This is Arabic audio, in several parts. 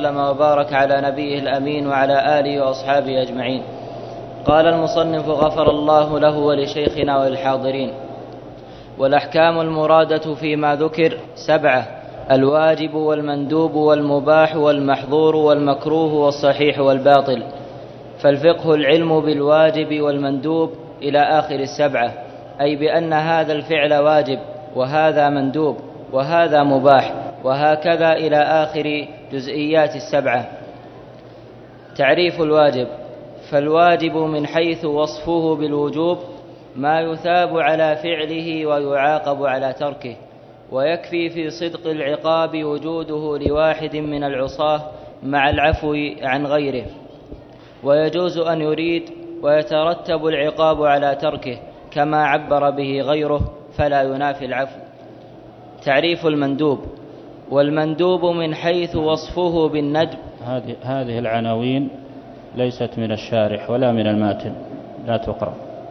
وبارك على نبيه الأمين وعلى آله وأصحابه أجمعين. قال المصنف غفر الله له ولشيخنا وللحاضرين. والأحكام المرادة فيما ذكر 7: الواجب والمندوب والمباح والمحظور والمكروه والصحيح والباطل. فالفقه العلم بالواجب والمندوب إلى آخر 7، أي بأن هذا الفعل واجب وهذا مندوب وهذا مباح، وهكذا إلى آخر جزئيات 7. تعريف الواجب: فالواجب من حيث وصفه بالوجوب ما يثاب على فعله ويعاقب على تركه، ويكفي في صدق العقاب وجوده لواحد من العصاة مع العفو عن غيره، ويجوز أن يريد ويترتب العقاب على تركه كما عبر به غيره فلا ينافي العفو. تعريف المندوب: والمندوب من حيث وصفه بالندب. هذه العناوين ليست من الشارح ولا من الماتن، لا تقرأ.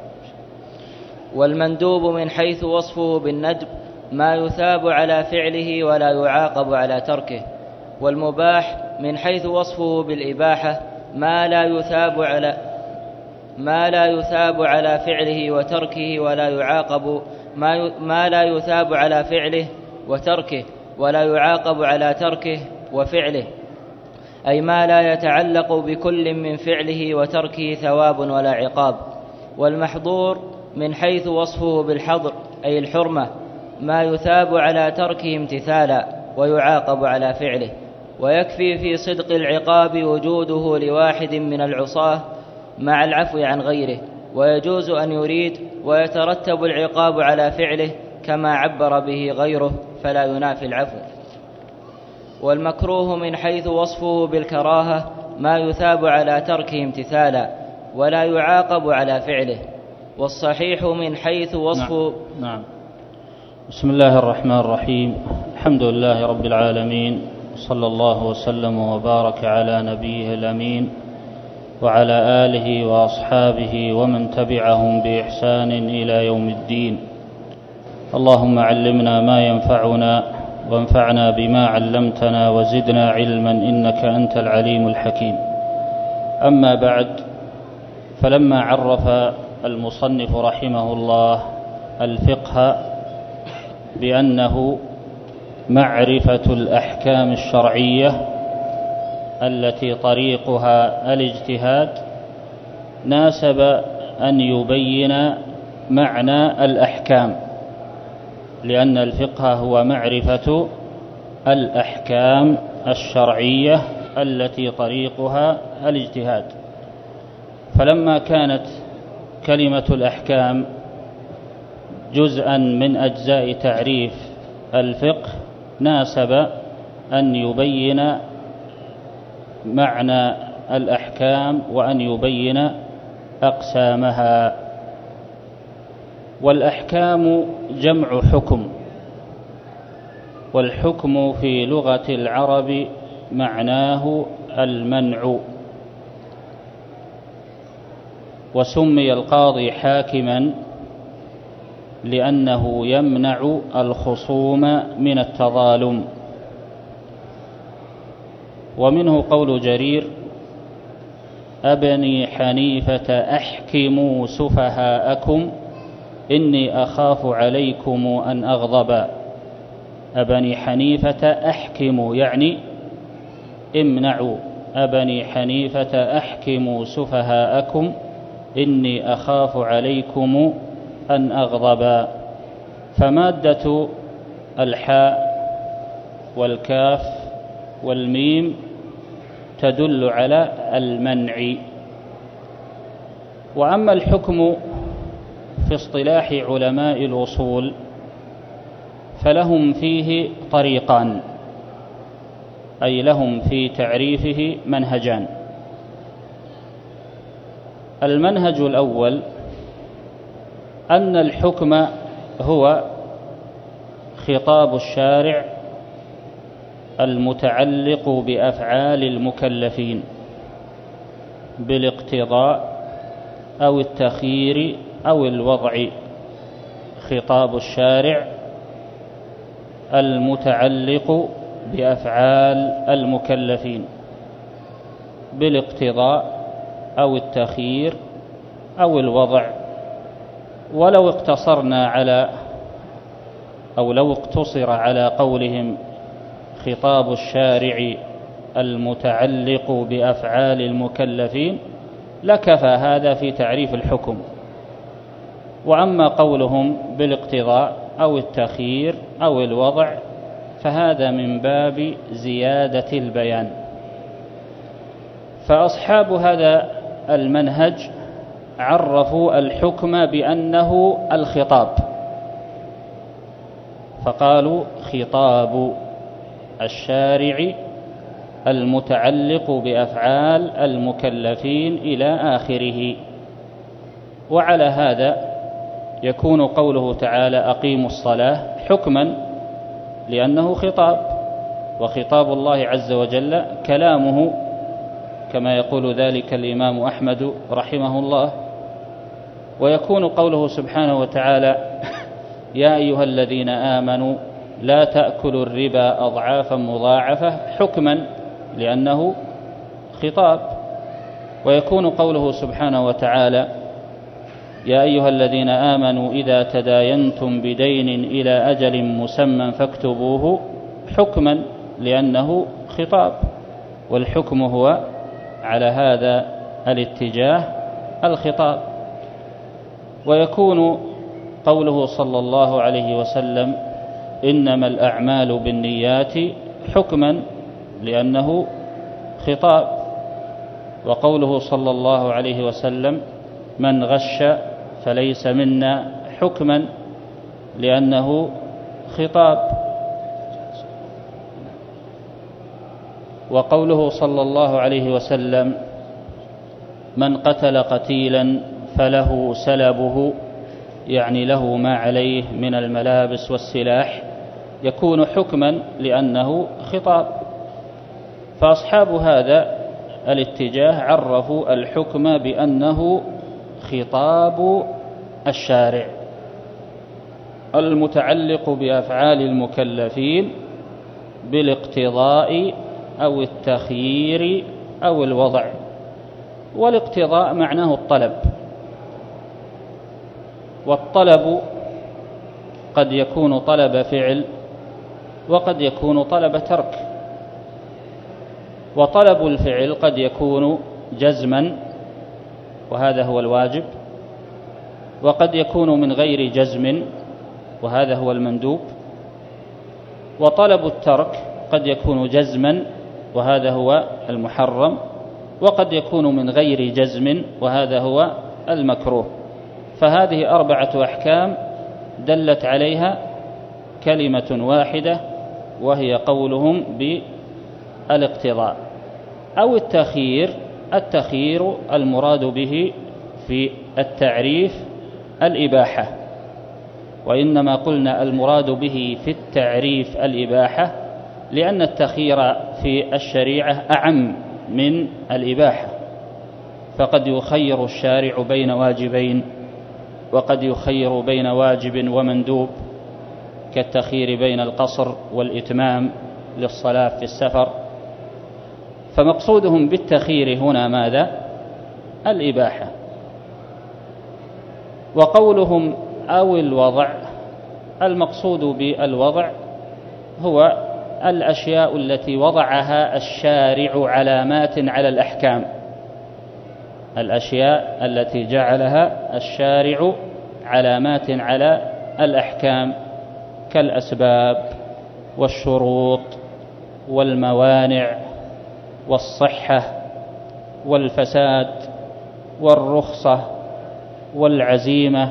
والمندوب من حيث وصفه بالندب ما يثاب على فعله ولا يعاقب على تركه. والمباح من حيث وصفه بالإباحة ما لا يثاب على فعله وتركه ولا يعاقب ما لا يثاب على فعله وتركه ولا يعاقب على تركه وفعله، أي ما لا يتعلق بكل من فعله وتركه ثواب ولا عقاب. والمحظور من حيث وصفه بالحظر أي الحرمة ما يثاب على تركه امتثالا ويعاقب على فعله، ويكفي في صدق العقاب وجوده لواحد من العصاة مع العفو عن غيره، ويجوز أن يريد ويترتب العقاب على فعله كما عبر به غيره فلا ينافي العفو. والمكروه من حيث وصفه بالكراهة ما يثاب على تركه امتثالا ولا يعاقب على فعله. والصحيح من حيث وصفه نعم. بسم الله الرحمن الرحيم. الحمد لله رب العالمين، صلى الله وسلم وبارك على نبيه الأمين وعلى آله وأصحابه ومن تبعهم بإحسان إلى يوم الدين. اللهم علمنا ما ينفعنا وانفعنا بما علمتنا وزدنا علما إنك أنت العليم الحكيم. أما بعد، فلما عرف المصنف رحمه الله الفقه بأنه معرفة الأحكام الشرعية التي طريقها الاجتهاد، ناسب أن يبين معنى الأحكام، لأن الفقه هو معرفة الأحكام الشرعية التي طريقها الاجتهاد. فلما كانت كلمة الأحكام جزءا من أجزاء تعريف الفقه، ناسب أن يبين معنى الأحكام وأن يبين أقسامها. والأحكام جمع حكم، والحكم في لغة العرب معناه المنع. وسمي القاضي حاكما لأنه يمنع الخصوم من التظالم. ومنه قول جرير: أبني حنيفة أحكموا سفهاءكم إني أخاف عليكم أن أغضب. أبني حنيفة أحكموا يعني امنعوا. أبني حنيفة أحكموا سفهاءكم إني أخاف عليكم أن أغضب. فمادة الحاء والكاف والميم تدل على المنع. وأما الحكم في اصطلاح علماء الأصول فلهم فيه طريقان، أي لهم في تعريفه منهجان. المنهج الأول أن الحكم هو خطاب الشارع المتعلق بأفعال المكلفين بالاقتضاء أو التخيير أو الوضع. خطاب الشارع المتعلق بأفعال المكلفين بالاقتضاء أو التخيير أو الوضع. ولو اقتصرنا على أو لو اقتصر على قولهم خطاب الشارع المتعلق بأفعال المكلفين لكفى هذا في تعريف الحكم. وأما قولهم بالاقتضاء أو التخيير أو الوضع فهذا من باب زيادة البيان. فأصحاب هذا المنهج عرفوا الحكم بأنه الخطاب، فقالوا خطاب الشارع المتعلق بأفعال المكلفين إلى آخره. وعلى هذا يكون قوله تعالى أقيموا الصلاة حكما لأنه خطاب، وخطاب الله عز وجل كلامه كما يقول ذلك الإمام أحمد رحمه الله. ويكون قوله سبحانه وتعالى يا أيها الذين آمنوا لا تأكلوا الربا أضعافا مضاعفة حكما لأنه خطاب. ويكون قوله سبحانه وتعالى يا أيها الذين آمنوا إذا تداينتم بدين إلى أجل مسمى فاكتبوه حكما لأنه خطاب، والحكم هو على هذا الاتجاه الخطاب. ويكون قوله صلى الله عليه وسلم إنما الأعمال بالنيات حكما لأنه خطاب. وقوله صلى الله عليه وسلم من غش فليس منا حكما لأنه خطاب. وقوله صلى الله عليه وسلم من قتل قتيلا فله سلبه يعني له ما عليه من الملابس والسلاح يكون حكما لأنه خطاب. فأصحاب هذا الاتجاه عرفوا الحكم بأنه خطاب الشارع المتعلق بأفعال المكلفين بالاقتضاء أو التخيير أو الوضع. والاقتضاء معناه الطلب، والطلب قد يكون طلب فعل وقد يكون طلب ترك. وطلب الفعل قد يكون جزما وهذا هو الواجب، وقد يكون من غير جزم وهذا هو المندوب. وطلب الترك قد يكون جزما وهذا هو المحرم، وقد يكون من غير جزم وهذا هو المكروه. فهذه 4 أحكام دلت عليها كلمة واحدة وهي قولهم بالاقتضاء أو التخيير. التخيير المراد به في التعريف الإباحة، وإنما قلنا المراد به في التعريف الإباحة لأن التخيير في الشريعة أعم من الإباحة، فقد يخير الشارع بين واجبين وقد يخير بين واجب ومندوب، كالتخيير بين القصر والإتمام للصلاة في السفر. فمقصودهم بالتخيير هنا ماذا؟ الإباحة. وقولهم أو الوضع المقصود بالوضع هو الأشياء التي وضعها الشارع علامات على الأحكام، الأشياء التي جعلها الشارع علامات على الأحكام كالأسباب والشروط والموانع والصحة والفساد والرخصة والعزيمة.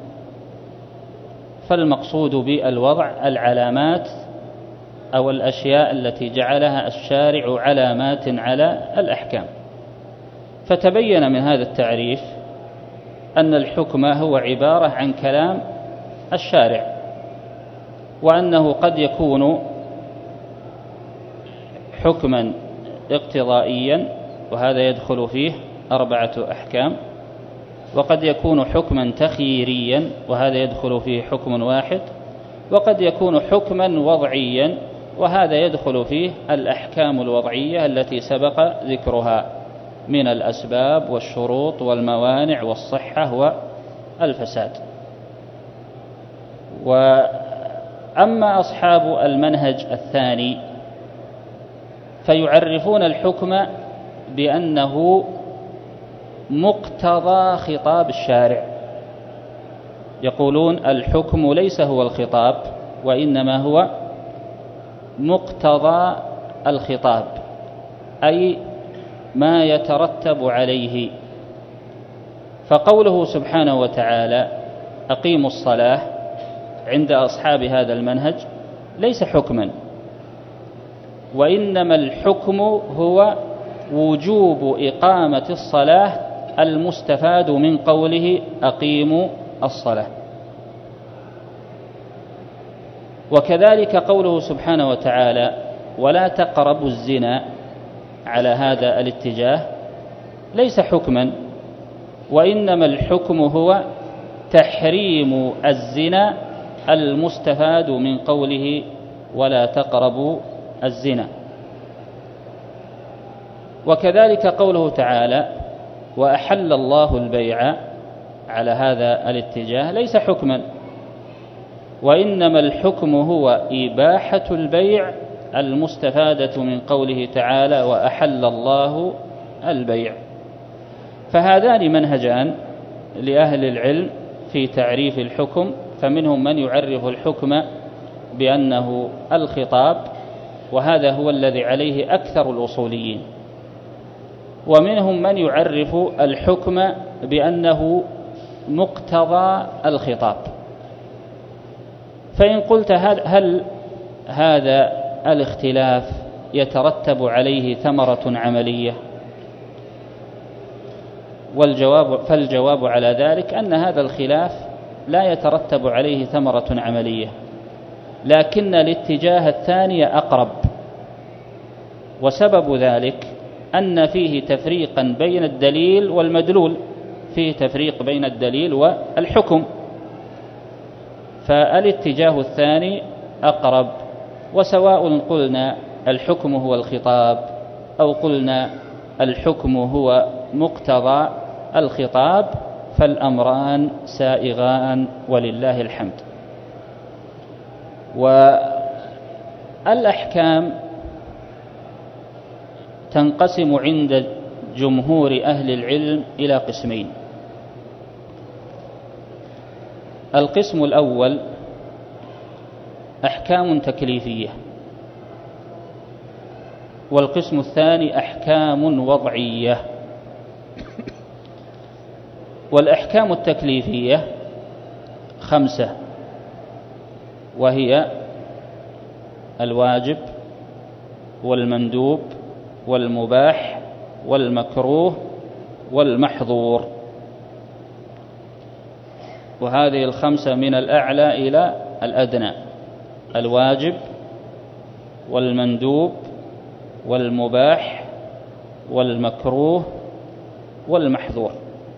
فالمقصود بالوضع العلامات أو الأشياء التي جعلها الشارع علامات على الأحكام. فتبين من هذا التعريف أن الحكم هو عبارة عن كلام الشارع، وأنه قد يكون حكما اقتضائيا وهذا يدخل فيه 4 أحكام، وقد يكون حكما تخييريا وهذا يدخل فيه حكم واحد، وقد يكون حكما وضعيا وهذا يدخل فيه الأحكام الوضعية التي سبق ذكرها. من الأسباب والشروط والموانع والصحة والفساد. وأما أصحاب المنهج الثاني فيعرفون الحكم بأنه مقتضى خطاب الشارع. يقولون الحكم ليس هو الخطاب وإنما هو مقتضى الخطاب، أي ما يترتب عليه. فقوله سبحانه وتعالى أقيموا الصلاة عند أصحاب هذا المنهج ليس حكما، وإنما الحكم هو وجوب إقامة الصلاة المستفاد من قوله أقيموا الصلاة. وكذلك قوله سبحانه وتعالى ولا تقربوا الزنا على هذا الاتجاه ليس حكما، وإنما الحكم هو تحريم الزنا المستفاد من قوله ولا تقربوا الزنا. وكذلك قوله تعالى وأحل الله البيع على هذا الاتجاه ليس حكما، وإنما الحكم هو إباحة البيع المستفادة من قوله تعالى وأحل الله البيع. فهذان منهجان لأهل العلم في تعريف الحكم، فمنهم من يعرف الحكم بأنه الخطاب، وهذا هو الذي عليه أكثر الأصوليين، ومنهم من يعرف الحكم بأنه مقتضى الخطاب. فإن قلت هل هذا الاختلاف يترتب عليه ثمرة عملية؟ فالجواب على ذلك أن هذا الخلاف لا يترتب عليه ثمرة عملية، لكن الاتجاه الثاني أقرب، وسبب ذلك أن فيه تفريقا بين الدليل والمدلول، فيه تفريق بين الدليل والحكم، فالاتجاه الثاني أقرب. وسواء قلنا الحكم هو الخطاب أو قلنا الحكم هو مقتضى الخطاب فالأمران سائغان ولله الحمد. والأحكام تنقسم عند جمهور أهل العلم إلى قسمين. القسم الأول أحكام تكليفية، والقسم الثاني أحكام وضعية. والأحكام التكليفية 5، وهي الواجب والمندوب والمباح والمكروه والمحظور، وهذه 5 من الأعلى إلى الأدنى: الواجب والمندوب والمباح والمكروه والمحظور.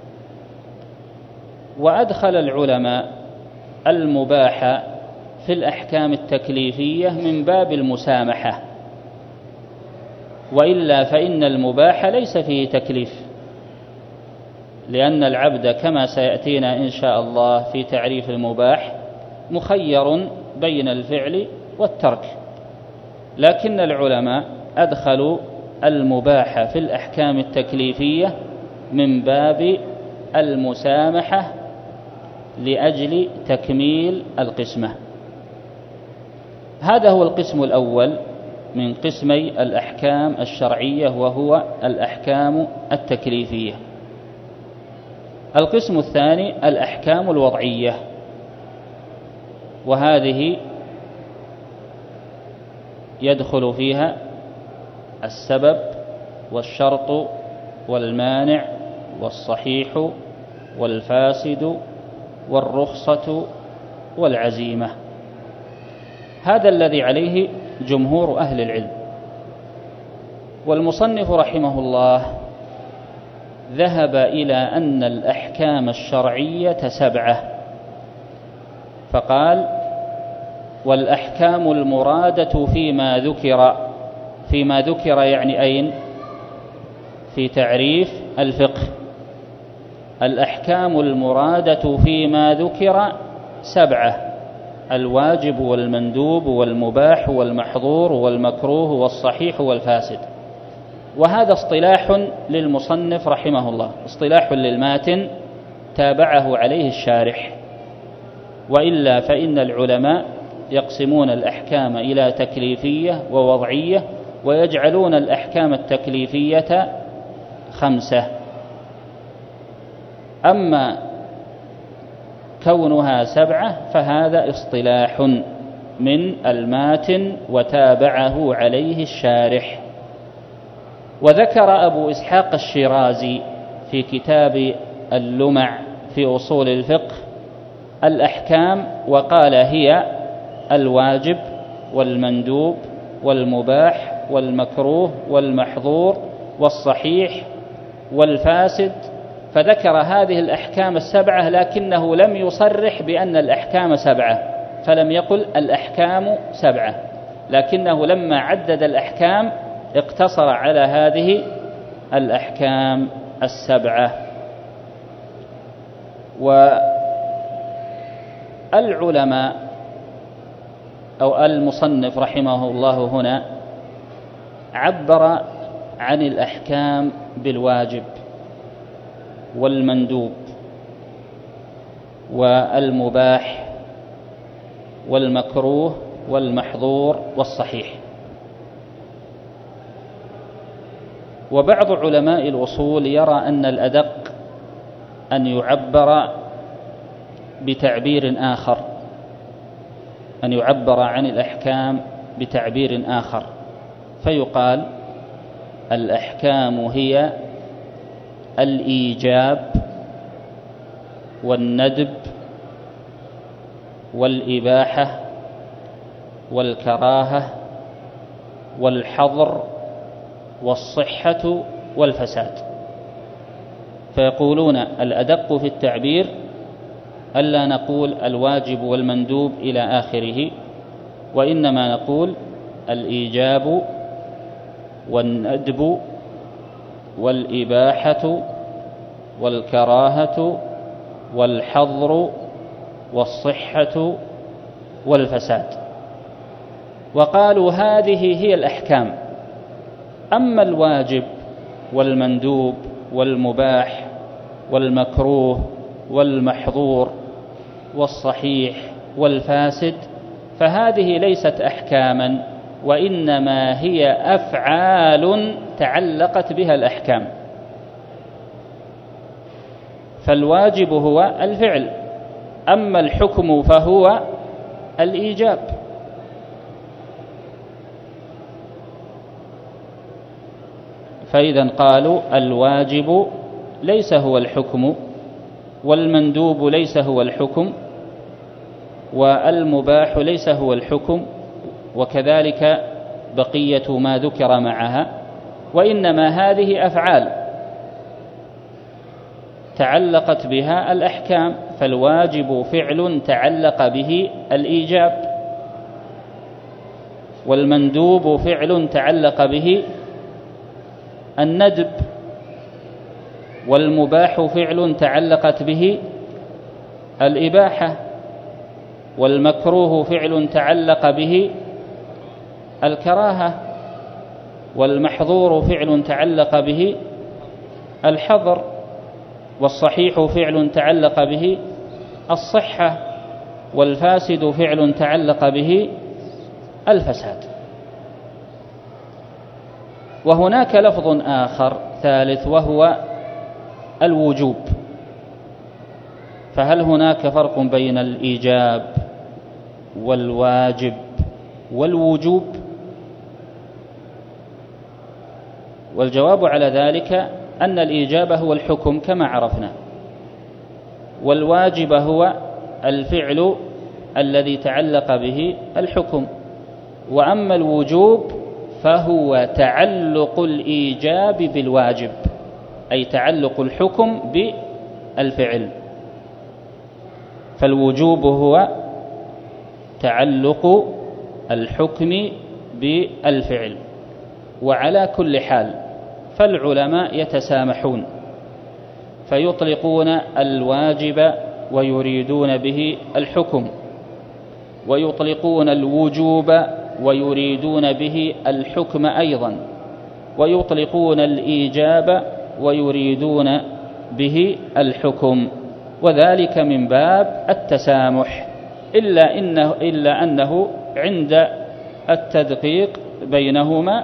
وأدخل العلماء المباح في الأحكام التكليفية من باب المسامحة، وإلا فإن المباح ليس فيه تكليف، لأن العبد كما سيأتينا إن شاء الله في تعريف المباح مخير بين الفعل والترك، لكن العلماء أدخلوا المباح في الأحكام التكليفية من باب المسامحة لأجل تكميل القسمة. هذا هو القسم الأول من قسمي الأحكام الشرعية، وهو الأحكام التكليفية. القسم الثاني الأحكام الوضعية، وهذه يدخل فيها السبب والشرط والمانع والصحيح والفاسد والرخصة والعزيمة. هذا الذي عليه جمهور أهل العلم. والمصنف رحمه الله ذهب إلى أن الأحكام الشرعية 7، فقال: والأحكام المرادة فيما ذكر يعني أين؟ في تعريف الفقه: الأحكام المرادة فيما ذكر 7: الواجب والمندوب والمباح والمحظور والمكروه والصحيح والفاسد. وهذا اصطلاح للمصنف رحمه الله، اصطلاح للماتن تابعه عليه الشارح، وإلا فإن العلماء يقسمون الأحكام إلى تكليفية ووضعية، ويجعلون الأحكام التكليفية 5. أما كونها 7 فهذا اصطلاح من الماتن وتابعه عليه الشارح. وذكر أبو إسحاق الشيرازي في كتاب اللمع في أصول الفقه الأحكام، وقال: هي الواجب والمندوب والمباح والمكروه والمحظور والصحيح والفاسد. فذكر هذه الأحكام 7، لكنه لم يصرح بأن الأحكام 7، فلم يقل الأحكام 7، لكنه لما عدد الأحكام اقتصر على هذه الأحكام 7. والعلماء أو المصنف رحمه الله هنا عبر عن الأحكام بالواجب والمندوب والمباح والمكروه والمحظور والصحيح. وبعض علماء الأصول يرى أن الأدق أن يعبر بتعبير آخر، أن يعبر عن الأحكام بتعبير آخر، فيقال: الأحكام هي الإيجاب والندب والإباحة والكراهة والحظر والصحة والفساد. فيقولون الأدق في التعبير ألا نقول الواجب والمندوب إلى آخره، وإنما نقول الإيجاب والندب والإباحة والكراهة والحظر والصحة والفساد. وقالوا هذه هي الأحكام. أما الواجب والمندوب والمباح والمكروه والمحظور والصحيح والفاسد فهذه ليست أحكاما، وإنما هي أفعال تعلقت بها الأحكام. فالواجب هو الفعل، أما الحكم فهو الإيجاب. فإذا قالوا الواجب ليس هو الحكم، والمندوب ليس هو الحكم، والمباح ليس هو الحكم، وكذلك بقية ما ذكر معها، وإنما هذه أفعال تعلقت بها الأحكام. فالواجب فعل تعلق به الإيجاب، والمندوب فعل تعلق به الندب، والمباح فعل تعلقت به الإباحة، والمكروه فعل تعلق به الكراهة، والمحظور فعل تعلق به الحظر، والصحيح فعل تعلق به الصحة، والفاسد فعل تعلق به الفساد. وهناك لفظ آخر ثالث وهو الوجوب. فهل هناك فرق بين الإيجاب والواجب والوجوب؟ والجواب على ذلك أن الإيجاب هو الحكم كما عرفنا، والواجب هو الفعل الذي تعلق به الحكم، وأما الوجوب فهو تعلق الإيجاب بالواجب، أي تعلق الحكم بالفعل. فالوجوب هو تعلق الحكم بالفعل. وعلى كل حال فالعلماء يتسامحون فيطلقون الواجب ويريدون به الحكم، ويطلقون الوجوب ويريدون به الحكم أيضا، ويطلقون الإيجاب ويريدون به الحكم، وذلك من باب التسامح، إلا أنه عند التدقيق بينهما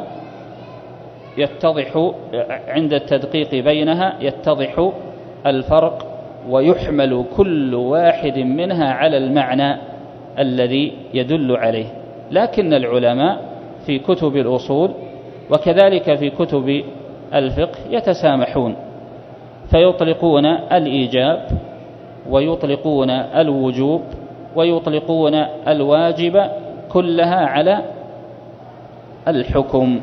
عند التدقيق بينها يتضح الفرق، ويحمل كل واحد منها على المعنى الذي يدل عليه. لكن العلماء في كتب الأصول وكذلك في كتب الفقه يتسامحون، فيطلقون الإيجاب ويطلقون الوجوب ويطلقون الواجب كلها على الحكم.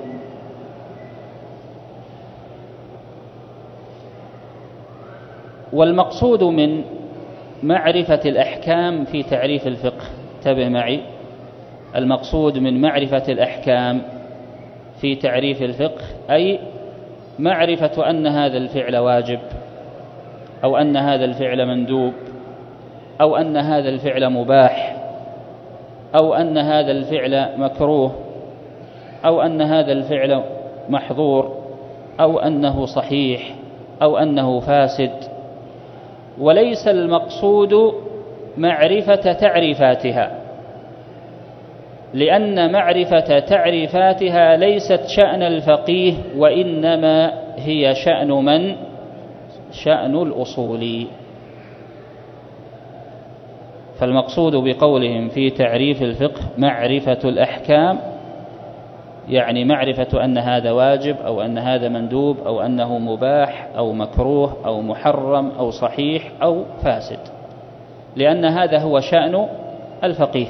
والمقصود من معرفة الأحكام في تعريف الفقه، انتبه معي، المقصود من معرفة الأحكام في تعريف الفقه أي معرفة أن هذا الفعل واجب، أو أن هذا الفعل مندوب، أو أن هذا الفعل مباح، أو أن هذا الفعل مكروه، أو أن هذا الفعل محظور، أو أنه صحيح، أو أنه فاسد. وليس المقصود معرفة تعريفاتها، لأن معرفة تعريفاتها ليست شأن الفقيه، وإنما هي شأن من؟ شأن الأصولي. فالمقصود بقولهم في تعريف الفقه معرفة الأحكام، يعني معرفة أن هذا واجب، أو أن هذا مندوب، أو أنه مباح، أو مكروه، أو محرم، أو صحيح، أو فاسد، لأن هذا هو شأن الفقيه.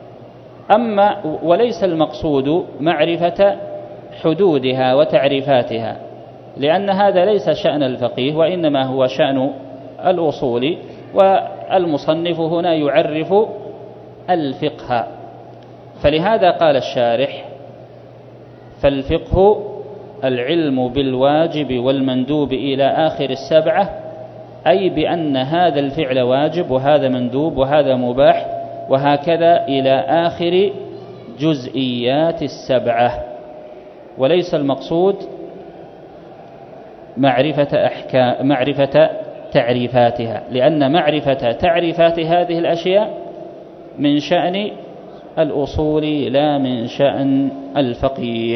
وليس المقصود معرفة حدودها وتعريفاتها، لأن هذا ليس شأن الفقيه، وإنما هو شأن الأصول، والمصنف هنا يعرف الفقه. فلهذا قال الشارح: فالفقه العلم بالواجب والمندوب إلى آخر السبعة، أي بأن هذا الفعل واجب، وهذا مندوب، وهذا مباح، وهكذا إلى آخر جزئيات السبعة. وليس المقصود معرفة تعريفاتها، لأن معرفة تعريفات هذه الأشياء من شأن الأصول لا من شأن الفقيه.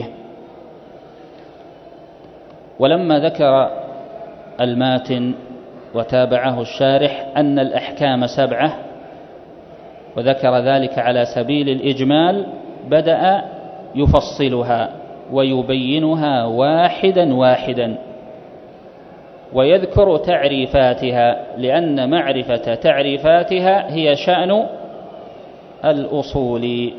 ولما ذكر الماتن وتابعه الشارح أن الأحكام 7، وذكر ذلك على سبيل الإجمال، بدأ يفصلها ويبينها واحدا واحدا، ويذكر تعريفاتها، لأن معرفة تعريفاتها هي شأن الأصول.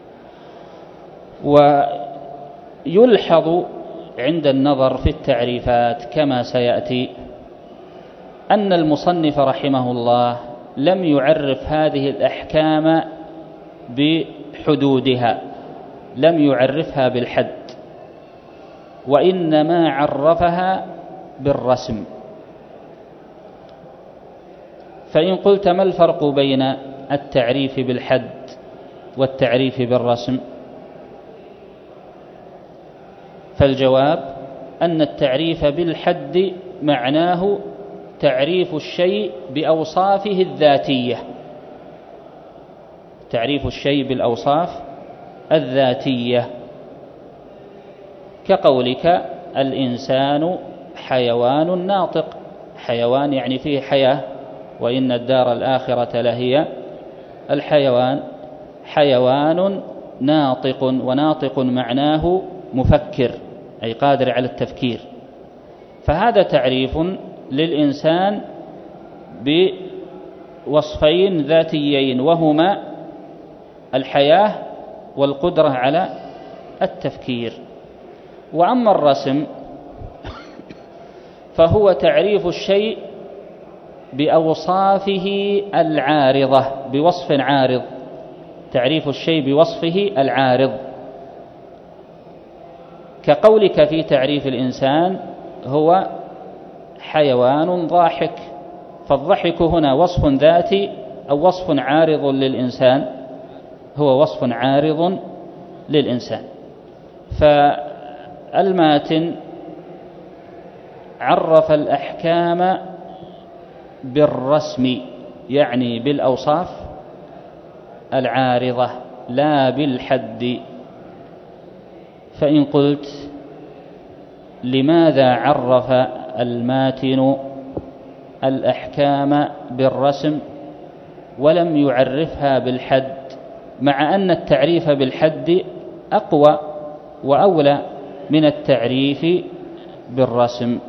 ويلحظ عند النظر في التعريفات كما سيأتي أن المصنف رحمه الله لم يعرف هذه الأحكام بحدودها، لم يعرفها بالحد، وإنما عرفها بالرسم. فإن قلت ما الفرق بين التعريف بالحد والتعريف بالرسم؟ فالجواب أن التعريف بالحد معناه تعريف الشيء بأوصافه الذاتية، تعريف الشيء بالأوصاف الذاتية، كقولك الإنسان حيوان ناطق، حيوان يعني فيه حياة، وإن الدار الآخرة لهي الحيوان، حيوان ناطق، وناطق معناه مفكر أي قادر على التفكير. فهذا تعريف للإنسان بوصفين ذاتيين، وهما الحياة والقدرة على التفكير. وأما الرسم فهو تعريف الشيء بأوصافه العارضة، بوصف عارض، تعريف الشيء بوصفه العارض، كقولك في تعريف الإنسان هو حيوان ضاحك، فالضحك هنا وصف ذاتي أو وصف عارض للإنسان؟ هو وصف عارض للإنسان. فالماتن عرف الأحكام بالرسم، يعني بالأوصاف العارضة لا بالحد. فإن قلت لماذا عرف الماتن الأحكام بالرسم ولم يعرفها بالحد، مع أن التعريف بالحد أقوى وأولى من التعريف بالرسم؟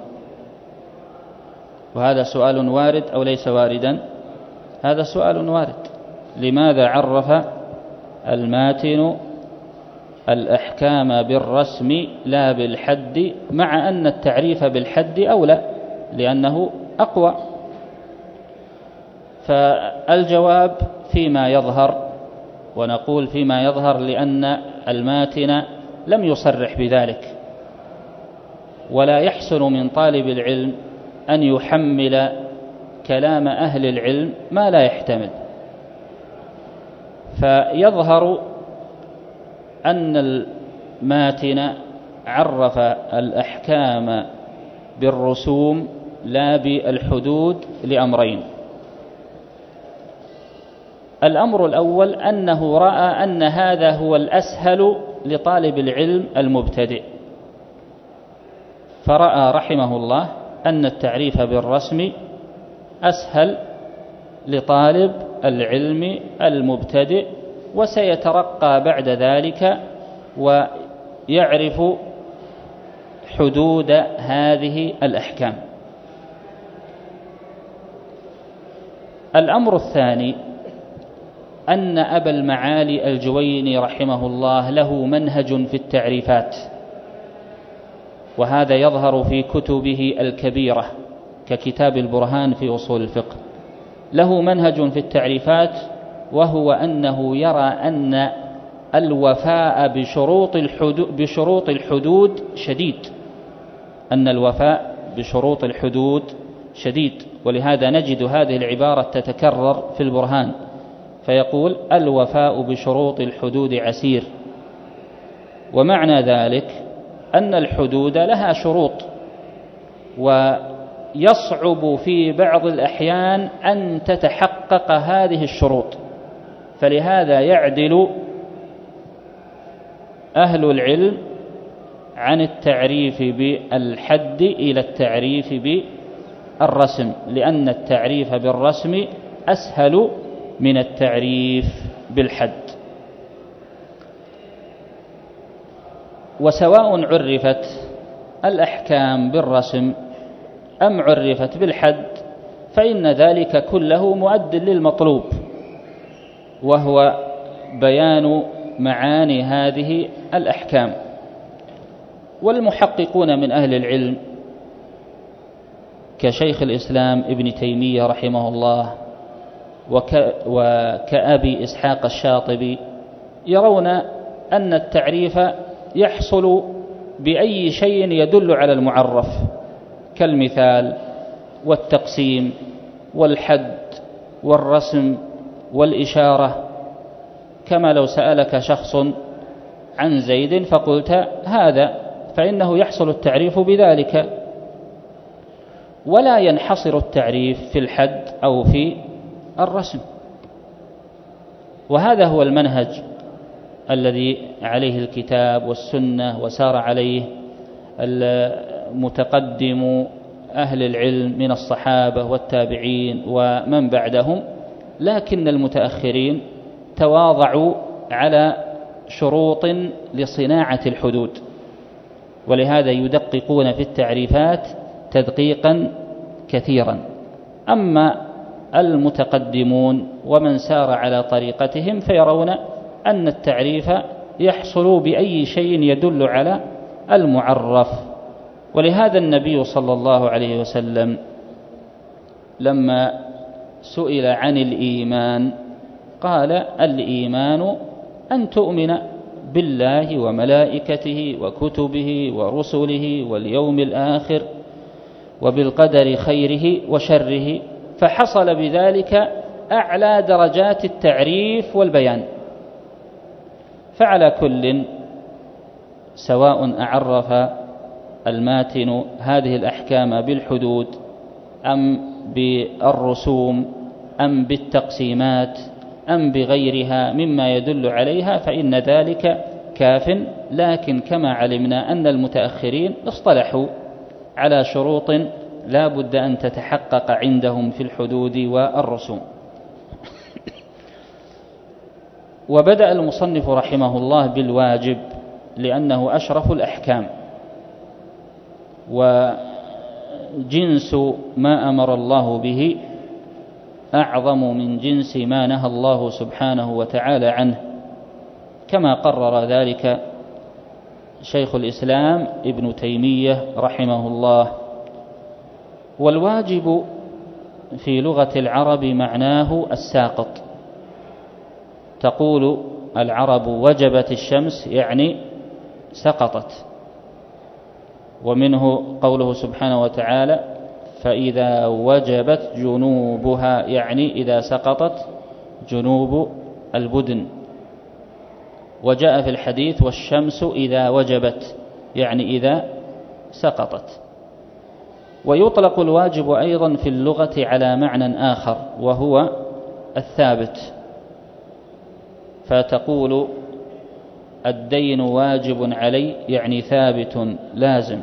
وهذا سؤال وارد أو ليس واردا؟ هذا سؤال وارد. لماذا عرف الماتن الأحكام بالرسم لا بالحد، مع أن التعريف بالحد أولى لأنه أقوى؟ فالجواب فيما يظهر، ونقول فيما يظهر لأن الماتن لم يصرح بذلك، ولا يحسن من طالب العلم أن يحمل كلام أهل العلم ما لا يحتمل. فيظهر أن الماتن عرف الأحكام بالرسوم لا بالحدود لأمرين. الأمر الأول أنه رأى أن هذا هو الأسهل لطالب العلم المبتدئ، فرأى رحمه الله أن التعريف بالرسم أسهل لطالب العلم المبتدئ، وسيترقى بعد ذلك ويعرف حدود هذه الأحكام. الأمر الثاني أن أبا المعالي الجويني رحمه الله له منهج في التعريفات، وهذا يظهر في كتبه الكبيرة ككتاب البرهان في أصول الفقه. له منهج في التعريفات، وهو أنه يرى أن الوفاء بشروط الحدود شديد، أن الوفاء بشروط الحدود شديد. ولهذا نجد هذه العبارة تتكرر في البرهان، فيقول الوفاء بشروط الحدود عسير. ومعنى ذلك أن الحدود لها شروط، ويصعب في بعض الأحيان أن تتحقق هذه الشروط، فلهذا يعدل أهل العلم عن التعريف بالحد إلى التعريف بالرسم، لأن التعريف بالرسم أسهل من التعريف بالحد. وسواء عرفت الأحكام بالرسم أم عرفت بالحد فإن ذلك كله مؤد للمطلوب، وهو بيان معاني هذه الأحكام. والمحققون من أهل العلم كشيخ الإسلام ابن تيمية رحمه الله وكأبي إسحاق الشاطبي يرون أن التعريف يحصل بأي شيء يدل على المعرف، كالمثال والتقسيم والحد والرسم والإشارة. كما لو سألك شخص عن زيد فقلت هذا، فإنه يحصل التعريف بذلك، ولا ينحصر التعريف في الحد أو في الرسم. وهذا هو المنهج الذي عليه الكتاب والسنة وسار عليه المتقدم أهل العلم من الصحابة والتابعين ومن بعدهم. لكن المتأخرين تواضعوا على شروط لصناعة الحدود، ولهذا يدققون في التعريفات تدقيقا كثيرا. أما المتقدمون ومن سار على طريقتهم فيرون أن التعريف يحصل بأي شيء يدل على المعرف. ولهذا النبي صلى الله عليه وسلم لما سئل عن الإيمان قال الإيمان أن تؤمن بالله وملائكته وكتبه ورسله واليوم الآخر وبالقدر خيره وشره، فحصل بذلك أعلى درجات التعريف والبيان. فعلى كل، سواء أعرف الماتن هذه الأحكام بالحدود أم بالرسوم أم بالتقسيمات أم بغيرها مما يدل عليها، فإن ذلك كاف. لكن كما علمنا أن المتأخرين اصطلحوا على شروط لا بد أن تتحقق عندهم في الحدود والرسوم. وبدأ المصنف رحمه الله بالواجب لأنه أشرف الأحكام، وجنس ما أمر الله به أعظم من جنس ما نهى الله سبحانه وتعالى عنه، كما قرر ذلك شيخ الإسلام ابن تيمية رحمه الله. والواجب في لغة العرب معناه الساقط. تقول العرب وجبت الشمس، يعني سقطت. ومنه قوله سبحانه وتعالى فإذا وجبت جنوبها، يعني إذا سقطت جنوب البدن. وجاء في الحديث والشمس إذا وجبت، يعني إذا سقطت. ويطلق الواجب أيضا في اللغة على معنى آخر وهو الثابت، فتقول الدين واجب علي، يعني ثابت لازم.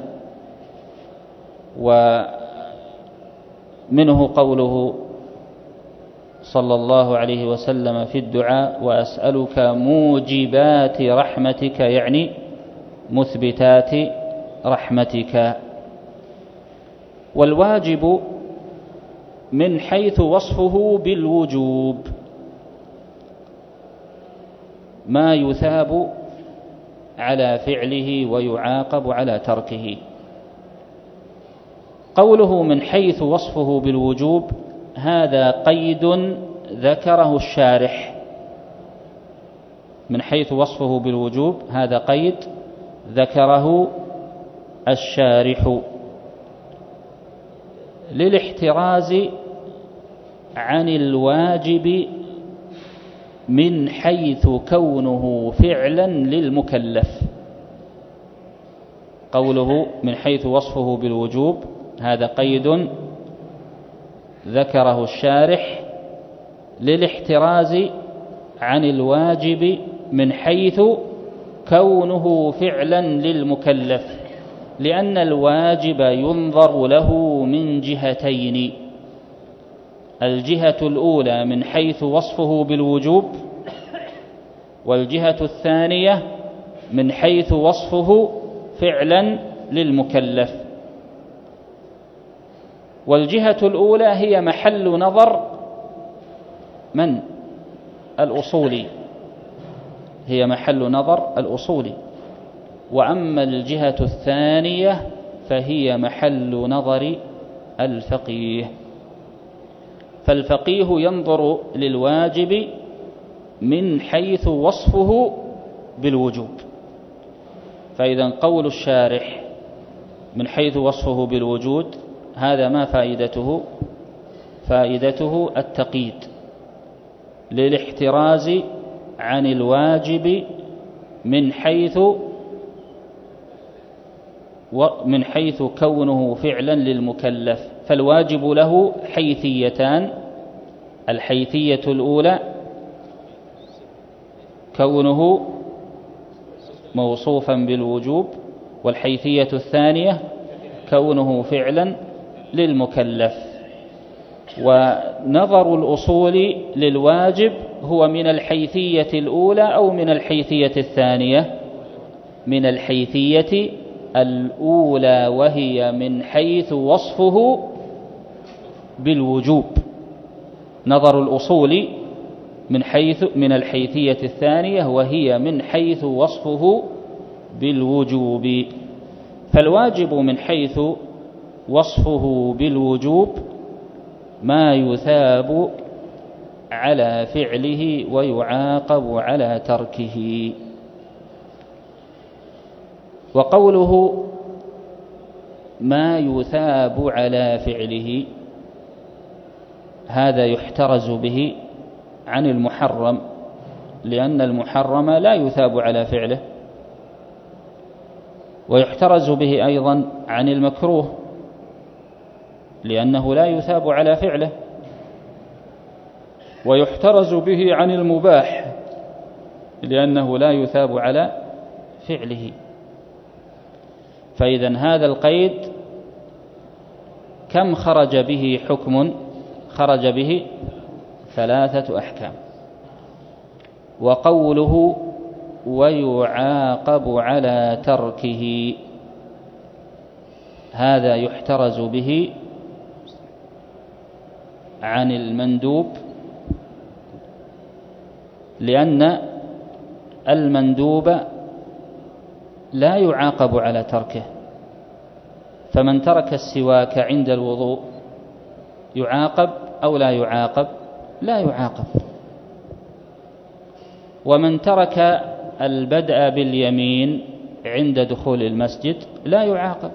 ومنه قوله صلى الله عليه وسلم في الدعاء وأسألك موجبات رحمتك، يعني مثبتات رحمتك. والواجب من حيث وصفه بالوجوب ما يثاب على فعله ويعاقب على تركه. قوله من حيث وصفه بالوجوب هذا قيد ذكره الشارح. من حيث وصفه بالوجوب هذا قيد ذكره الشارح للاحتراز عن الواجب من حيث كونه فعلا للمكلف. قوله من حيث وصفه بالوجوب هذا قيد ذكره الشارح للاحتراز عن الواجب من حيث كونه فعلا للمكلف، لأن الواجب ينظر له من جهتين: الجهة الأولى من حيث وصفه بالوجوب، والجهة الثانية من حيث وصفه فعلا للمكلف. والجهة الأولى هي محل نظر من؟ الأصولي، هي محل نظر الأصولي. وأما الجهة الثانية فهي محل نظر الفقيه. فالفقيه ينظر للواجب من حيث وصفه بالوجوب. فإذا قول الشارح من حيث وصفه بالوجود هذا ما فائدته؟ فائدته التقييد للاحتراز عن الواجب من حيث كونه فعلا للمكلف. فالواجب له حيثيتان: الحيثية الأولى كونه موصوفا بالوجوب، والحيثية الثانية كونه فعلا للمكلف. ونظر الأصول للواجب هو من الحيثية الأولى أو من الحيثية الثانية؟ من الحيثية الأولى، وهي من حيث وصفه بالوجوب. نظر الأصول من الحيثية الثانية وهي من حيث وصفه بالوجوب. فالواجب من حيث وصفه بالوجوب ما يثاب على فعله ويعاقب على تركه. وقوله ما يثاب على فعله، هذا يحترز به عن المحرم، لأن المحرم لا يثاب على فعله. ويحترز به أيضا عن المكروه، لأنه لا يثاب على فعله. ويحترز به عن المباح، لأنه لا يثاب على فعله. فإذا هذا القيد كم خرج به حكم؟ خرج به 3 أحكام. وقوله ويعاقب على تركه، هذا يحترز به عن المندوب، لأن المندوب لا يعاقب على تركه. فمن ترك السواك عند الوضوء يعاقب أو لا يعاقب؟ لا يعاقب. ومن ترك البدء باليمين عند دخول المسجد لا يعاقب.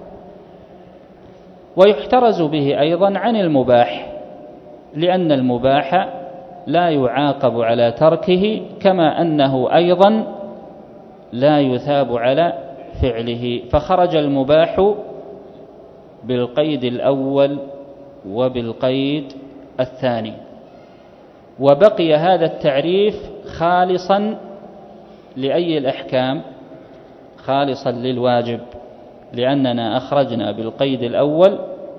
ويحترز به أيضا عن المباح، لأن المباح لا يعاقب على تركه، كما أنه أيضا لا يثاب على فعله. فخرج المباح بالقيد الأول وبالقيد الثاني. وبقي هذا التعريف خالصا لأي الأحكام؟ خالصا للواجب، لأننا أخرجنا بالقيد الأول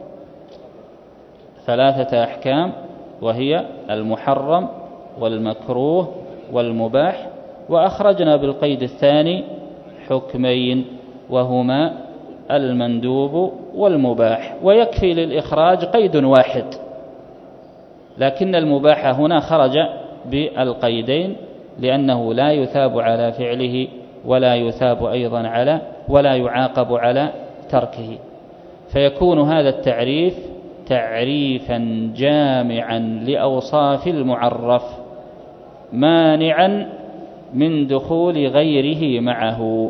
3 أحكام، وهي المحرم والمكروه والمباح. وأخرجنا بالقيد الثاني حكمين، وهما المندوب والمباح. ويكفي للإخراج قيد واحد، لكن المباح هنا خرج بالقيدين، لأنه لا يثاب على فعله ولا يثاب أيضا على ولا يعاقب على تركه. فيكون هذا التعريف تعريفا جامعا لأوصاف المعرف، مانعا من دخول غيره معه.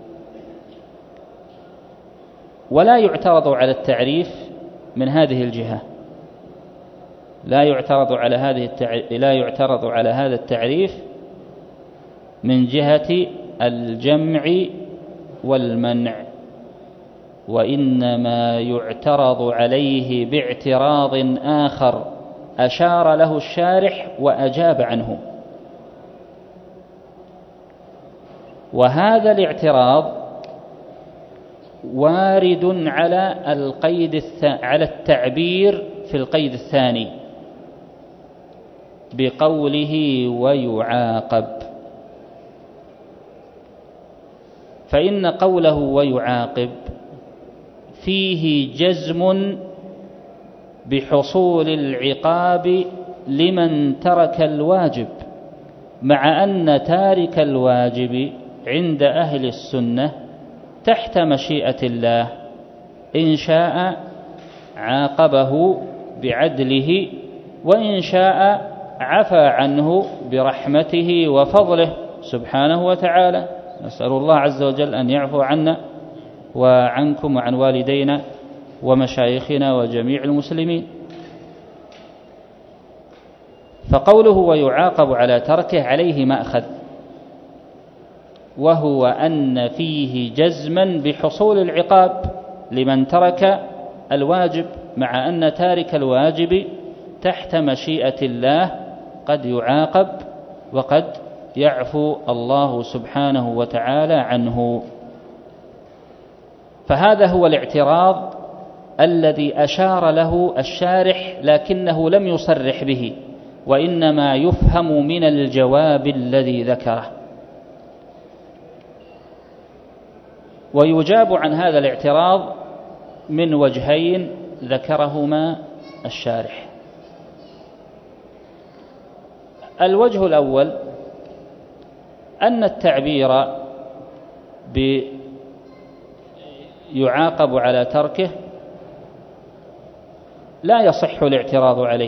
ولا يعترض على التعريف من هذه الجهة، لا يعترض على هذا التعريف من جهة الجمع والمنع، وإنما يعترض عليه باعتراض آخر أشار له الشارح وأجاب عنه. وهذا الاعتراض وارد على التعبير في القيد الثاني بقوله ويعاقب. فإن قوله ويعاقب فيه جزم بحصول العقاب لمن ترك الواجب، مع أن تارك الواجب عند أهل السنة تحت مشيئة الله، إن شاء عاقبه بعدله، وإن شاء عفى عنه برحمته وفضله سبحانه وتعالى. نسأل الله عز وجل أن يعفو عنا وعنكم وعن والدينا ومشايخنا وجميع المسلمين. فقوله ويعاقب على تركه عليه مأخذ، وهو أن فيه جزما بحصول العقاب لمن ترك الواجب، مع أن تارك الواجب تحت مشيئة الله قد يعاقب وقد يعفو الله سبحانه وتعالى عنه. فهذا هو الاعتراض الذي أشار له الشارح، لكنه لم يصرح به، وإنما يفهم من الجواب الذي ذكره. ويجاب عن هذا الاعتراض من وجهين ذكرهما الشارح. الوجه الأول أن التعبير يعاقب على تركه لا يصح الاعتراض عليه،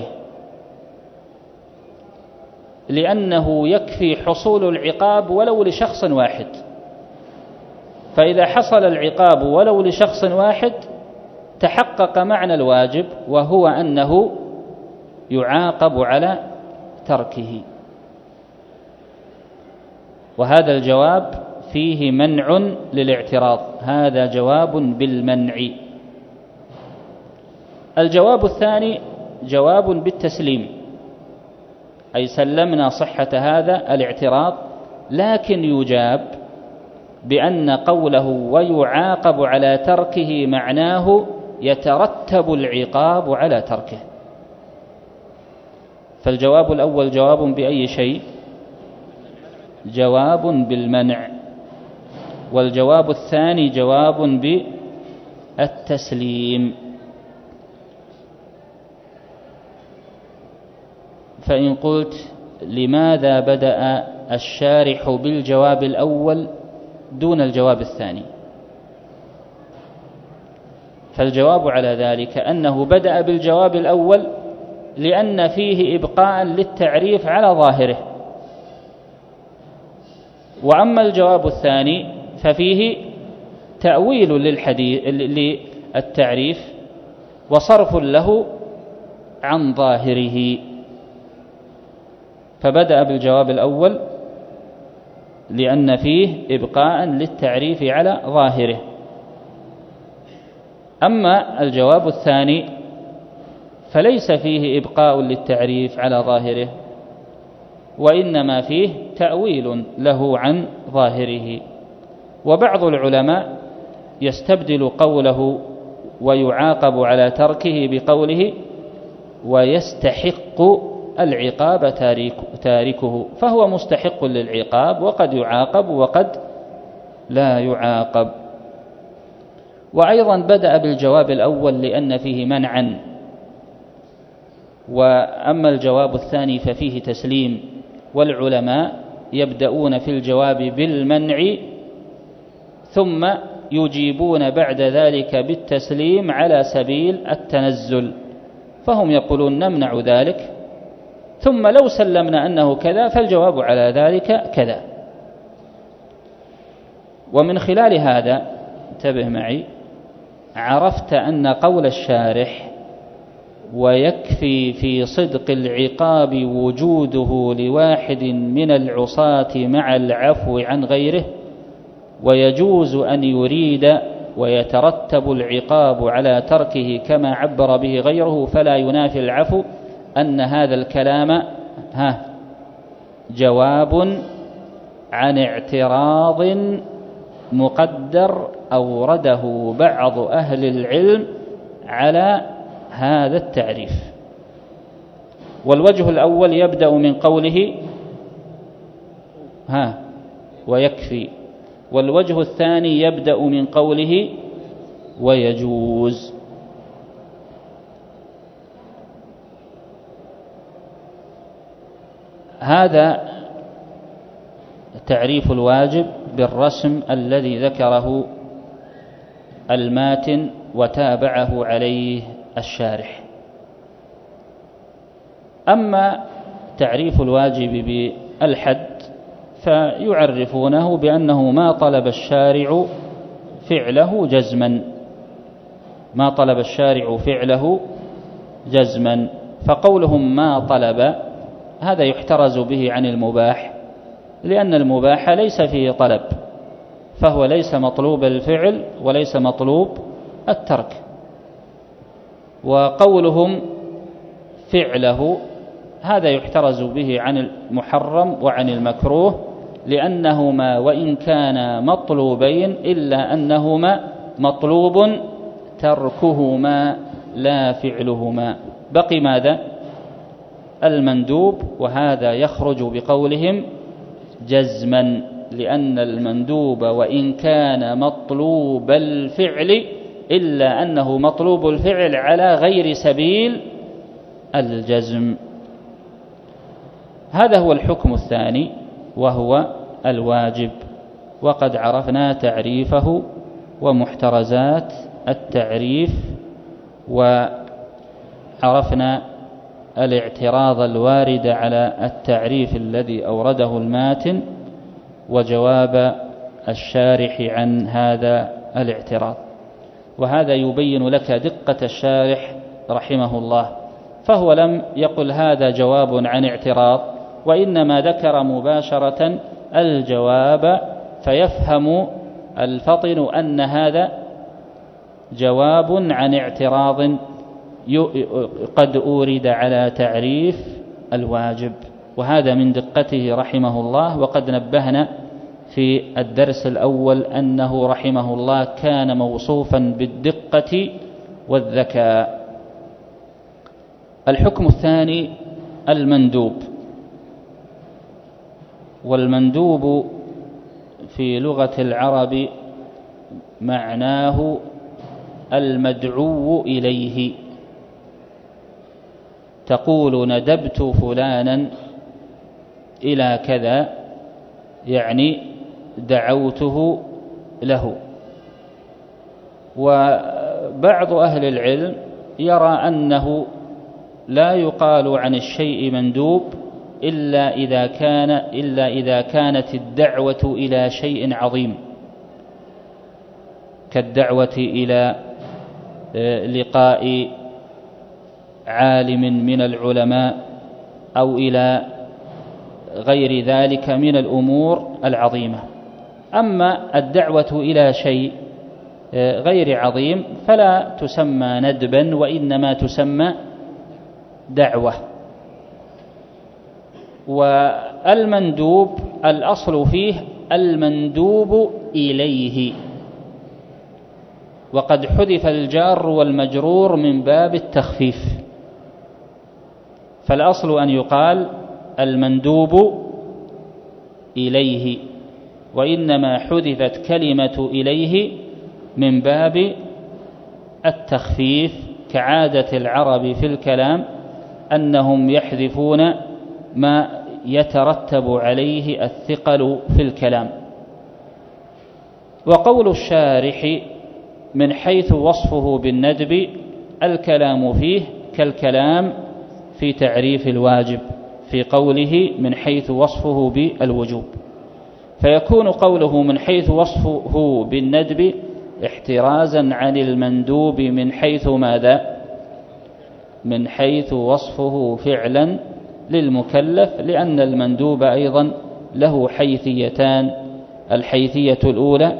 لأنه يكفي حصول العقاب ولو لشخص واحد. فإذا حصل العقاب ولو لشخص واحد تحقق معنى الواجب، وهو أنه يعاقب على تركه. وهذا الجواب فيه منع للاعتراض، هذا جواب بالمنع. الجواب الثاني جواب بالتسليم، أي سلمنا صحة هذا الاعتراض، لكن يجاب بأن قوله ويعاقب على تركه معناه يترتب العقاب على تركه. فالجواب الأول جواب بأي شيء؟ جواب بالمنع. والجواب الثاني جواب بالتسليم. فإن قلت لماذا بدأ الشارح بالجواب الأول دون الجواب الثاني؟ فالجواب على ذلك أنه بدأ بالجواب الأول لأن فيه إبقاء للتعريف على ظاهره، وأما الجواب الثاني ففيه تأويل للتعريف وصرف له عن ظاهره. فبدأ بالجواب الأول لأن فيه إبقاء للتعريف على ظاهره. أما الجواب الثاني فليس فيه إبقاء للتعريف على ظاهره، وإنما فيه تأويل له عن ظاهره. وبعض العلماء يستبدل قوله ويعاقب على تركه بقوله ويستحق العقاب تاركه، فهو مستحق للعقاب وقد يعاقب وقد لا يعاقب. وأيضا بدأ بالجواب الأول لأن فيه منعا، وأما الجواب الثاني ففيه تسليم. والعلماء يبدأون في الجواب بالمنع ثم يجيبون بعد ذلك بالتسليم على سبيل التنزل، فهم يقولون نمنع ذلك، ثم لو سلمنا أنه كذا فالجواب على ذلك كذا. ومن خلال هذا انتبه معي، عرفت أن قول الشارح ويكفي في صدق العقاب وجوده لواحد من العصاة مع العفو عن غيره، ويجوز أن يريد ويترتب العقاب على تركه كما عبر به غيره فلا ينافي العفو، أن هذا الكلام جواب عن اعتراض مقدر أورده بعض أهل العلم على هذا التعريف. والوجه الأول يبدأ من قوله ويكفي، والوجه الثاني يبدأ من قوله ويجوز. هذا تعريف الواجب بالرسم الذي ذكره الماتن وتابعه عليه الشارح. أما تعريف الواجب بالحد فيعرفونه بأنه ما طلب الشارع فعله جزما، ما طلب الشارع فعله جزما. فقولهم ما طلب هذا يحترز به عن المباح، لأن المباح ليس فيه طلب، فهو ليس مطلوب الفعل وليس مطلوب الترك. وقولهم فعله هذا يحترز به عن المحرم وعن المكروه، لأنهما وإن كانا مطلوبين إلا أنهما مطلوب تركهما لا فعلهما. بقي ماذا؟ المندوب، وهذا يخرج بقولهم جزما، لأن المندوب وإن كان مطلوب الفعل إلا أنه مطلوب الفعل على غير سبيل الجزم. هذا هو الحكم الثاني وهو الواجب، وقد عرفنا تعريفه ومحترزات التعريف، وعرفنا الاعتراض الوارد على التعريف الذي أورده الماتن وجواب الشارح عن هذا الاعتراض. وهذا يبين لك دقة الشارح رحمه الله، فهو لم يقل هذا جواب عن اعتراض، وإنما ذكر مباشرة الجواب، فيفهم الفطن أن هذا جواب عن اعتراض قد أورد على تعريف الواجب. وهذا من دقته رحمه الله. وقد نبهنا في الدرس الأول أنه رحمه الله كان موصوفا بالدقة والذكاء. الحكم الثاني المندوب. والمندوب في لغة العرب معناه المدعو إليه. تقول ندبت فلانا إلى كذا، يعني دعوته له. وبعض أهل العلم يرى أنه لا يقال عن الشيء مندوب إلا إذا كانت الدعوة إلى شيء عظيم، كالدعوة إلى لقاء عالم من العلماء أو إلى غير ذلك من الأمور العظيمة. أما الدعوة إلى شيء غير عظيم فلا تسمى ندبا، وإنما تسمى دعوة. والمندوب الأصل فيه المندوب إليه، وقد حذف الجار والمجرور من باب التخفيف، فالأصل أن يقال المندوب إليه، وإنما حذفت كلمة إليه من باب التخفيف، كعادة العرب في الكلام أنهم يحذفون ما يترتب عليه الثقل في الكلام. وقول الشارح من حيث وصفه بالندب الكلام فيه كالكلام في تعريف الواجب في قوله من حيث وصفه بالوجوب، فيكون قوله من حيث وصفه بالندب احترازا عن المندوب من حيث ماذا؟ من حيث وصفه فعلا للمكلف، لأن المندوب أيضا له حيثيتان: الحيثية الأولى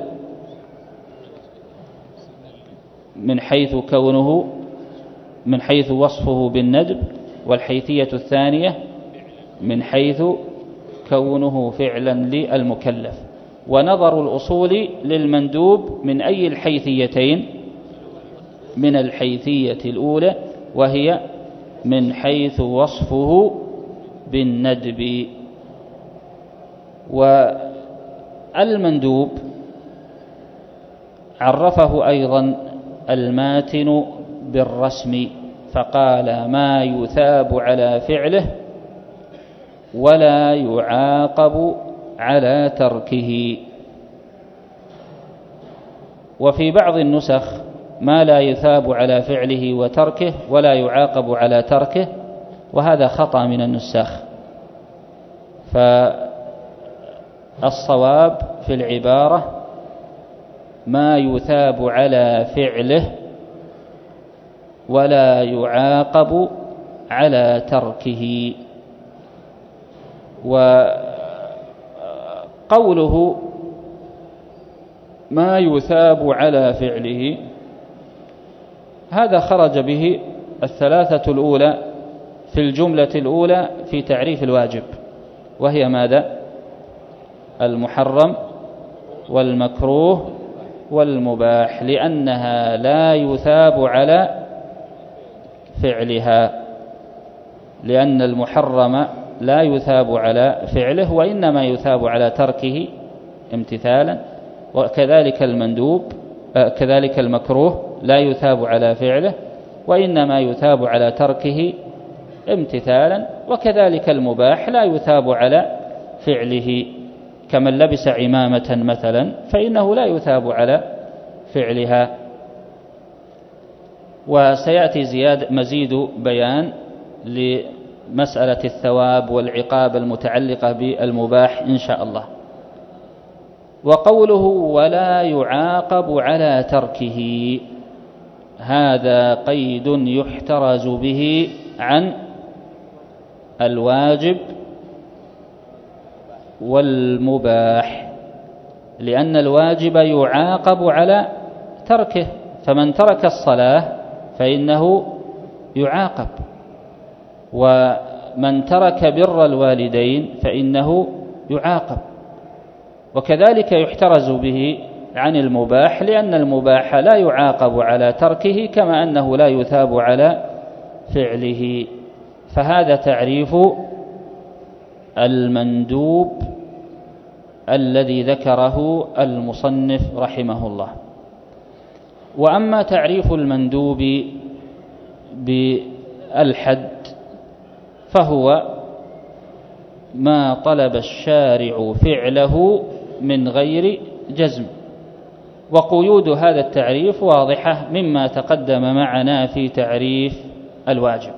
من حيث وصفه بالندب، والحيثية الثانية من حيث كونه فعلا للمكلف. ونظر الأصول للمندوب من أي الحيثيتين؟ من الحيثية الأولى، وهي من حيث وصفه بالندب. والمندوب عرفه أيضا الماتن بالرسم، فقال ما يثاب على فعله ولا يعاقب على تركه. وفي بعض النسخ ما لا يثاب على فعله وتركه ولا يعاقب على تركه، وهذا خطأ من النساخ. فالصواب في العبارة ما يثاب على فعله ولا يعاقب على تركه. وقوله ما يثاب على فعله هذا خرج به الثلاثة الأولى في الجملة الأولى في تعريف الواجب، وهي ماذا؟ المحرم والمكروه والمباح، لأنها لا يثاب على فعلها، لأن المحرم لا يثاب على فعله وإنما يثاب على تركه امتثالا، وكذلك كذلك المكروه لا يثاب على فعله وإنما يثاب على تركه امتثالا، وكذلك المباح لا يثاب على فعله، كمن لبس عمامة مثلا فإنه لا يثاب على فعلها. وسيأتي مزيد بيان لمسألة الثواب والعقاب المتعلقة بالمباح إن شاء الله. وقوله ولا يعاقب على تركه، هذا قيد يحترز به عن الواجب والمباح، لأن الواجب يعاقب على تركه، فمن ترك الصلاة فإنه يعاقب، ومن ترك بر الوالدين فإنه يعاقب، وكذلك يحترز به عن المباح، لأن المباح لا يعاقب على تركه كما أنه لا يثاب على فعله. فهذا تعريف المندوب الذي ذكره المصنف رحمه الله. وأما تعريف المندوب بالحد فهو ما طلب الشارع فعله من غير جزم، وقيود هذا التعريف واضحة مما تقدم معنا في تعريف الواجب.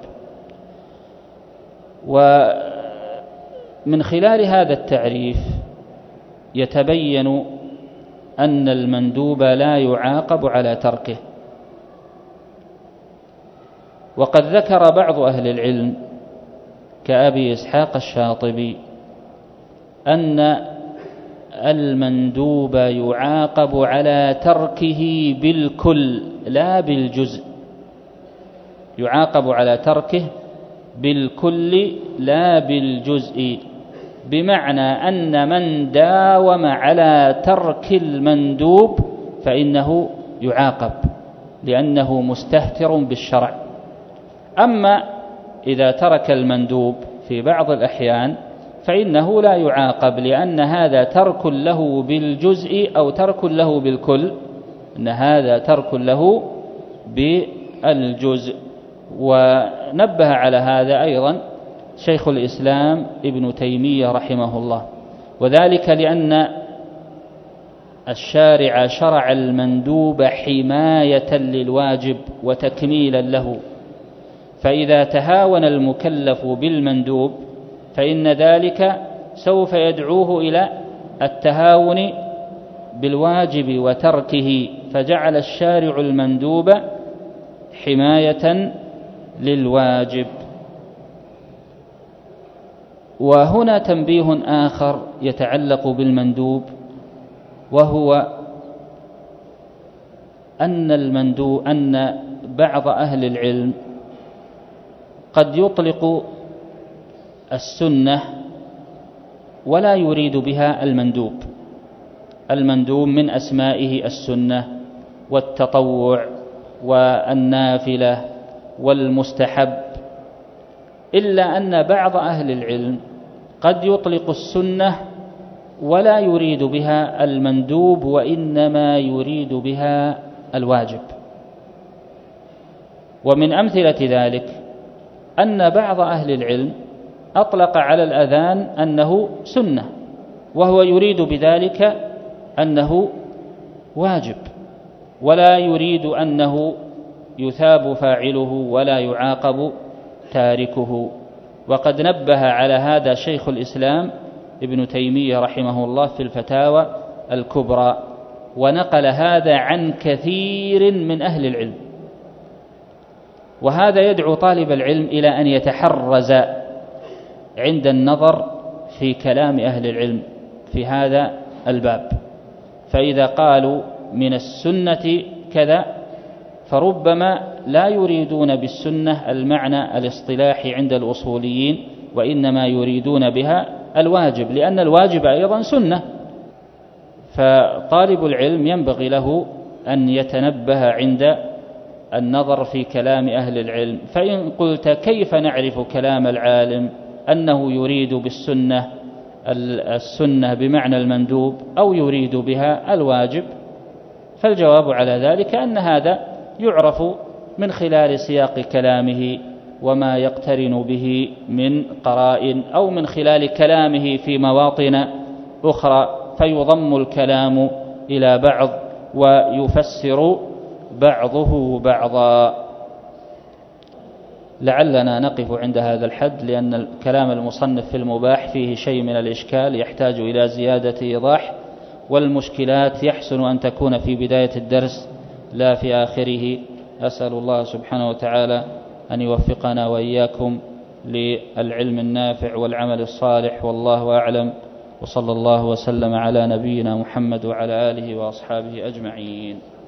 ومن خلال هذا التعريف يتبين أن المندوب لا يعاقب على تركه. وقد ذكر بعض أهل العلم كأبي إسحاق الشاطبي أن المندوب يعاقب على تركه بالكل لا بالجزء، يعاقب على تركه بالكل لا بالجزء، بمعنى أن من داوم على ترك المندوب فإنه يعاقب لأنه مستهتر بالشرع. أما إذا ترك المندوب في بعض الأحيان فإنه لا يعاقب، لأن هذا ترك له بالجزء أو ترك له بالكل، أن هذا ترك له بالجزء. ونبه على هذا أيضا شيخ الإسلام ابن تيمية رحمه الله، وذلك لأن الشارع شرع المندوب حماية للواجب وتكميلا له، فإذا تهاون المكلف بالمندوب فإن ذلك سوف يدعوه إلى التهاون بالواجب وتركه، فجعل الشارع المندوب حماية للواجب. وهنا تنبيه آخر يتعلق بالمندوب، وهو أن بعض أهل العلم قد يطلق السنة ولا يريد بها المندوب. المندوب من أسمائه السنة والتطوع والنافلة والمستحب، إلا أن بعض أهل العلم قد يطلق السنة ولا يريد بها المندوب، وإنما يريد بها الواجب. ومن أمثلة ذلك أن بعض أهل العلم أطلق على الأذان أنه سنة، وهو يريد بذلك أنه واجب، ولا يريد أنه يثاب فاعله ولا يعاقب تاركه. وقد نبه على هذا شيخ الإسلام ابن تيمية رحمه الله في الفتاوى الكبرى، ونقل هذا عن كثير من أهل العلم. وهذا يدعو طالب العلم إلى أن يتحرز عند النظر في كلام أهل العلم في هذا الباب، فإذا قالوا من السنة كذا فربما لا يريدون بالسنة المعنى الاصطلاحي عند الأصوليين، وإنما يريدون بها الواجب، لأن الواجب أيضا سنة. فطالب العلم ينبغي له أن يتنبه عند النظر في كلام أهل العلم. فإن قلت كيف نعرف كلام العالم أنه يريد بالسنة السنة بمعنى المندوب أو يريد بها الواجب، فالجواب على ذلك أن هذا يعرف من خلال سياق كلامه وما يقترن به من قرائن، أو من خلال كلامه في مواطن أخرى، فيضم الكلام إلى بعض ويفسر بعضه بعضا. لعلنا نقف عند هذا الحد، لأن كلام المصنف في المباح فيه شيء من الإشكال يحتاج إلى زيادة إيضاح، والمشكلات يحسن أن تكون في بداية الدرس لا في آخره، أسأل الله سبحانه وتعالى أن يوفقنا وإياكم للعلم النافع والعمل الصالح، والله أعلم، وصلى الله وسلم على نبينا محمد وعلى آله وأصحابه أجمعين.